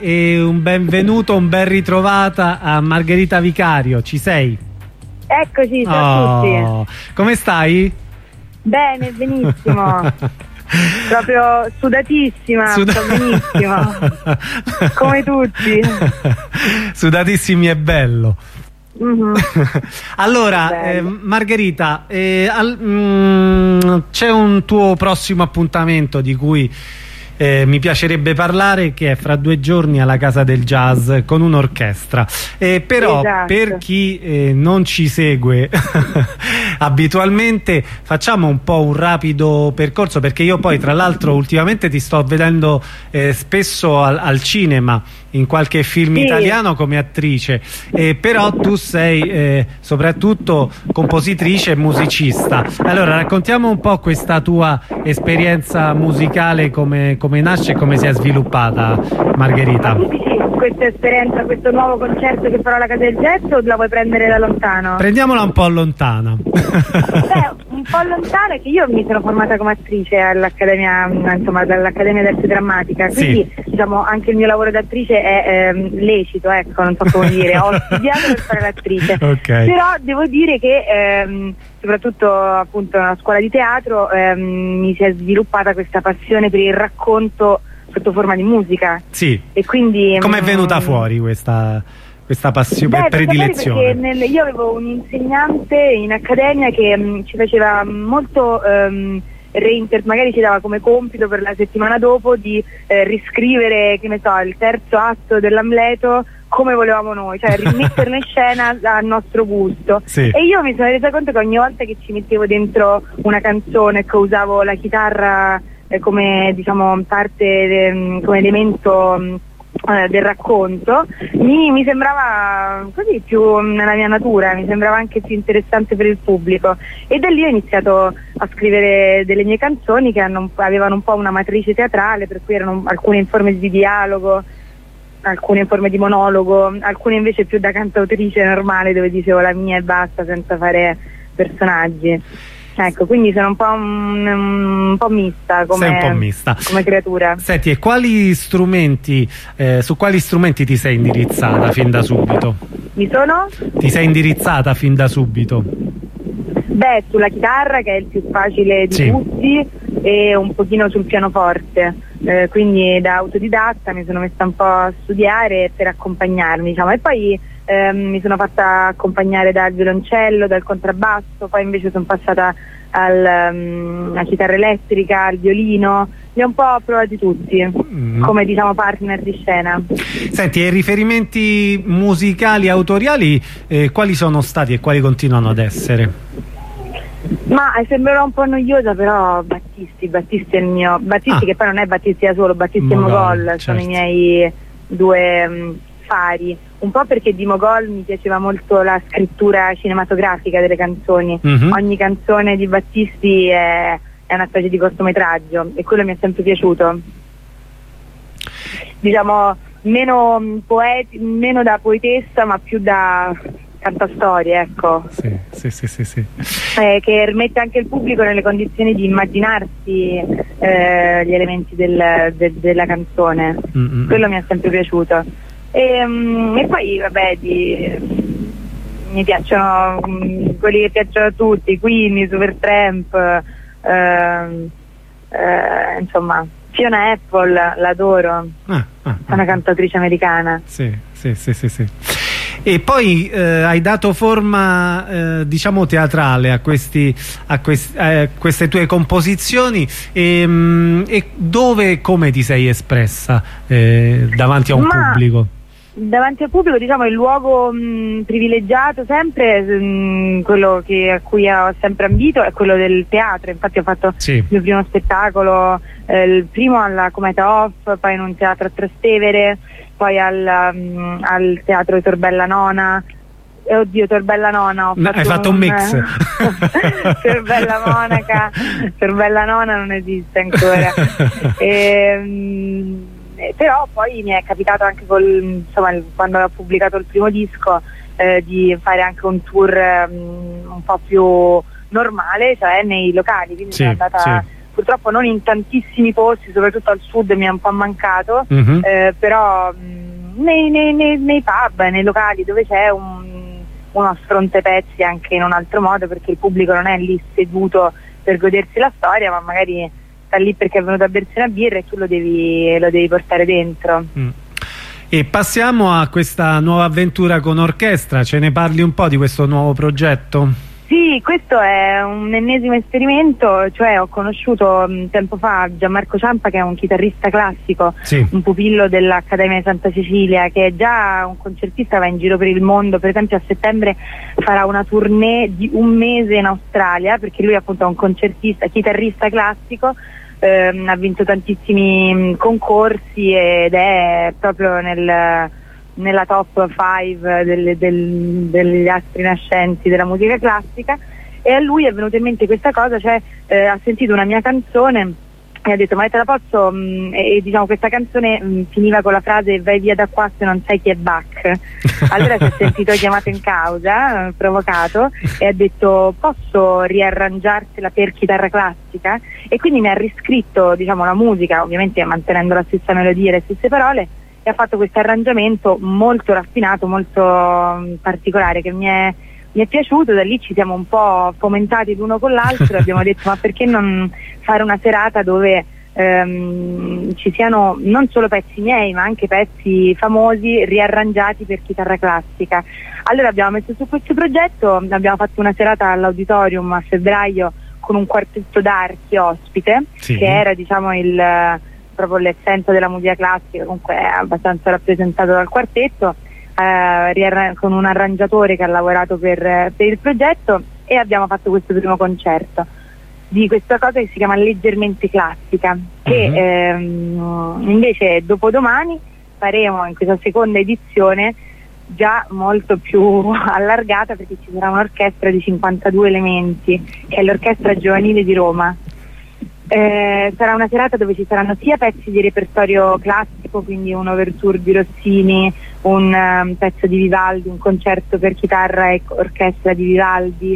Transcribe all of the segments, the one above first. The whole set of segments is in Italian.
E un benvenuto, un ben ritrovata a Margherita Vicario, ci sei? Eccoci, ciao a tutti. Come stai? Bene, benissimo. Proprio sudatissima, sto benissimo. Come tutti. Sudatissimi è bello. Allora, Margherita, c'è un tuo prossimo appuntamento di cui mi piacerebbe parlare, che è fra 2 giorni alla Casa del Jazz con un'orchestra, però esatto. Per chi non ci segue abitualmente facciamo un po' un rapido percorso, perché io poi tra l'altro ultimamente ti sto vedendo spesso al cinema, in qualche film italiano come attrice, però tu sei soprattutto compositrice e musicista. Allora raccontiamo un po' questa tua esperienza musicale, come nasce e come si è sviluppata, Margherita. Questa esperienza, questo nuovo concerto che farò alla Casa del Jazz, o la vuoi prendere da lontano? Prendiamola un po' lontana. Un po' lontana, che io mi sono formata come attrice all'Accademia, insomma, dall'Accademia d'Arte Drammatica, quindi diciamo anche il mio lavoro d'attrice è lecito, ecco, non so come dire, ho studiato per fare l'attrice, però devo dire che soprattutto appunto nella scuola di teatro mi si è sviluppata questa passione per il racconto sotto forma di musica. E quindi come è venuta fuori questa passione, predilezione? Perché io avevo un insegnante in accademia che ci faceva molto magari ci dava come compito per la settimana dopo di riscrivere, che ne so, il terzo atto dell'Amleto come volevamo noi, cioè rimetterlo in scena a nostro gusto. E io mi sono resa conto che ogni volta che ci mettevo dentro una canzone, che usavo la chitarra come, diciamo, parte, come elemento del racconto, mi sembrava così più nella mia natura, mi sembrava anche più interessante per il pubblico, e da lì ho iniziato a scrivere delle mie canzoni che avevano un po' una matrice teatrale, per cui erano alcune in forme di dialogo, alcune in forme di monologo, alcune invece più da cantautrice normale, dove dicevo la mia e basta, senza fare personaggi. Ecco, quindi sono un po' mista come creatura. Senti, e quali strumenti, su quali strumenti ti sei indirizzata fin da subito? Ti sei indirizzata fin da subito? Beh, sulla chitarra, che è il più facile di tutti, e un pochino sul pianoforte, quindi da autodidatta mi sono messa un po' a studiare per accompagnarmi, diciamo, e poi mi sono fatta accompagnare dal violoncello, dal contrabbasso, poi invece sono passata alla chitarra elettrica, al violino, li ho un po' provati tutti come, diciamo, partner di scena. Senti, e riferimenti musicali autoriali quali sono stati e quali continuano ad essere? Ma sembrerà un po' noiosa, però Battisti è il mio, che poi non è Battisti da solo, Battisti e Mogol sono i miei due fari, un po' perché di Mogol mi piaceva molto la scrittura cinematografica delle canzoni. Ogni canzone di Battisti è una specie di cortometraggio, e quello mi è sempre piaciuto, diciamo, meno da poetessa, ma più da cantastorie, ecco. Sì. Che rimette anche il pubblico nelle condizioni di immaginarsi gli elementi della canzone. Quello mi è sempre piaciuto. E poi vabbè, mi piacciono quelli che piacciono a tutti, Queen, Supertramp, insomma, Fiona Apple, l'adoro, è una cantautrice americana. Sì. E poi hai dato forma diciamo teatrale a queste tue composizioni, e dove e come ti sei espressa davanti a un pubblico? Davanti al pubblico, diciamo, il luogo privilegiato sempre, quello a cui ho sempre ambito, è quello del teatro. Infatti ho fatto il mio primo spettacolo, il primo alla Cometa Off, poi in un teatro a Trastevere, poi al teatro Torbella Nona. Oddio, Torbella Nona, hai fatto un mix. Torbella Monaca, Torbella Nona non esiste ancora. Però poi mi è capitato anche quando ho pubblicato il primo disco di fare anche un tour un po' più normale, cioè nei locali, quindi sono andata purtroppo non in tantissimi posti, soprattutto al sud mi è un po' mancato, però nei pub, nei locali dove c'è uno sfrontepezzi anche in un altro modo, perché il pubblico non è lì seduto per godersi la storia, ma magari sta lì perché è venuto a bersi una birra e tu lo devi portare dentro. E passiamo a questa nuova avventura con orchestra, ce ne parli un po' di questo nuovo progetto? Sì, questo è un ennesimo esperimento, cioè ho conosciuto tempo fa Gianmarco Ciampa, che è un chitarrista classico, sì, un pupillo dell'Accademia di Santa Cecilia, che è già un concertista, va in giro per il mondo. Per esempio a settembre farà una tournée di un mese in Australia, perché lui appunto è un concertista, chitarrista classico, ha vinto tantissimi concorsi ed è proprio nella top 5 degli astri nascenti della musica classica, e a lui è venuta in mente questa cosa, cioè ha sentito una mia canzone e ha detto: ma te la posso, e diciamo questa canzone finiva con la frase "vai via da qua se non sai chi è Bach". Allora si è sentito chiamato in causa, provocato, e ha detto: posso riarrangiartela per chitarra classica? E quindi mi ha riscritto, diciamo, la musica, ovviamente mantenendo la stessa melodia e le stesse parole, e ha fatto questo arrangiamento molto raffinato, molto particolare, che mi è piaciuto. Da lì ci siamo un po' fomentati l'uno con l'altro e abbiamo detto: ma perché non fare una serata dove ci siano non solo pezzi miei ma anche pezzi famosi riarrangiati per chitarra classica. Allora abbiamo messo su questo progetto, abbiamo fatto una serata all'Auditorium a febbraio con un quartetto d'archi ospite, sì, che era, diciamo, proprio l'essenza della musica classica, comunque è abbastanza rappresentato dal quartetto, con un arrangiatore che ha lavorato per il progetto, e abbiamo fatto questo primo concerto di questa cosa che si chiama Leggermente Classica, che invece dopodomani faremo in questa seconda edizione già molto più allargata, perché ci sarà un'orchestra di 52 elementi, che è l'Orchestra Giovanile di Roma. Sarà una serata dove ci saranno sia pezzi di repertorio classico, quindi un overture di Rossini, un pezzo di Vivaldi, un concerto per chitarra e orchestra di Vivaldi,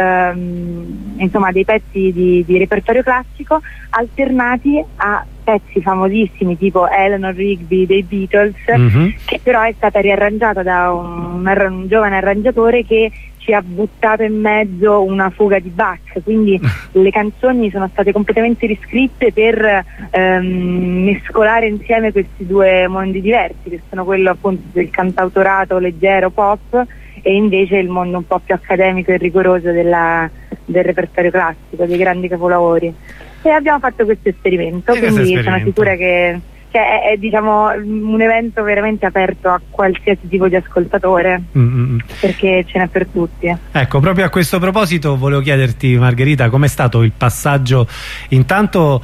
insomma dei pezzi di repertorio classico alternati a pezzi famosissimi tipo Eleanor Rigby dei Beatles, che però è stata riarrangiata da un giovane arrangiatore che ci ha buttato in mezzo una fuga di Bach, quindi le canzoni sono state completamente riscritte per mescolare insieme questi due mondi diversi, che sono quello appunto del cantautorato leggero pop e invece il mondo un po' più accademico e rigoroso del repertorio classico, dei grandi capolavori. E abbiamo fatto questo esperimento, quindi sono sicura che è diciamo un evento veramente aperto a qualsiasi tipo di ascoltatore, perché ce n'è per tutti. Ecco, proprio a questo proposito volevo chiederti, Margherita, com'è stato il passaggio intanto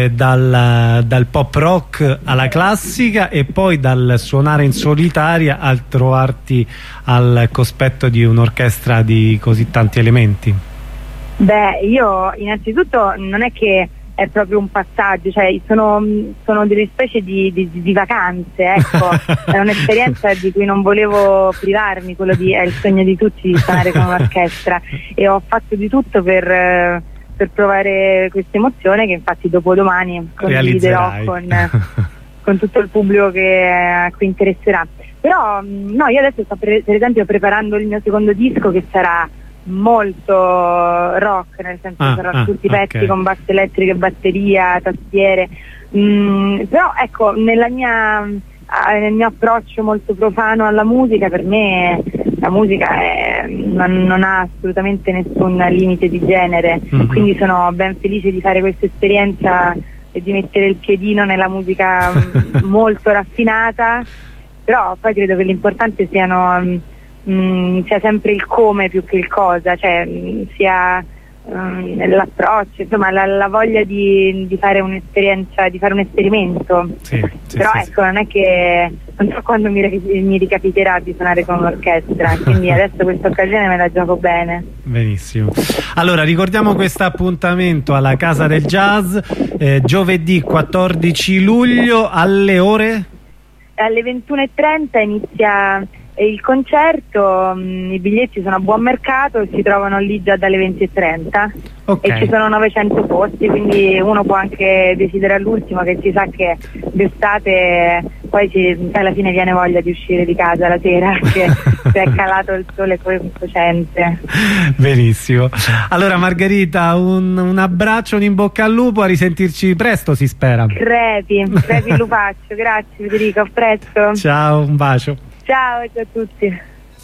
dal pop rock alla classica e poi dal suonare in solitaria al trovarti al cospetto di un'orchestra di così tanti elementi? Beh, io innanzitutto non è che è proprio un passaggio, cioè sono delle specie di vacanze, ecco. È un'esperienza di cui non volevo privarmi, è il sogno di tutti di suonare con un'orchestra, e ho fatto di tutto per provare questa emozione, che infatti dopodomani condividerò con tutto il pubblico a cui interesserà. Però no, io adesso sto per esempio preparando il mio secondo disco, che sarà molto rock, nel senso che saranno tutti pezzi con basse elettriche, batteria, tastiere, però ecco, nel mio approccio molto profano alla musica, per me la musica non ha assolutamente nessun limite di genere, quindi sono ben felice di fare questa esperienza e di mettere il piedino nella musica molto raffinata, però poi credo che l'importante sia sempre il come più che il cosa, cioè sia l'approccio, insomma la voglia di fare un'esperienza, di fare un esperimento. Però ecco, non è che non so quando mi ricapiterà di suonare con un'orchestra, quindi adesso questa occasione me la gioco bene. Benissimo. Allora ricordiamo questo appuntamento alla Casa del Jazz, giovedì 14 luglio alle ore? Alle 21:30 inizia E il concerto, i biglietti sono a buon mercato e si trovano lì già dalle 20:30. E ci sono 900 posti, quindi uno può anche decidere all'ultimo, che si sa che d'estate poi alla fine viene voglia di uscire di casa la sera, perché si è calato il sole cocente. Benissimo. Allora Margherita, un abbraccio, un in bocca al lupo, a risentirci presto si spera. Crepi Lupaccio, grazie Federico, a presto. Ciao, un bacio. Ciao a tutti.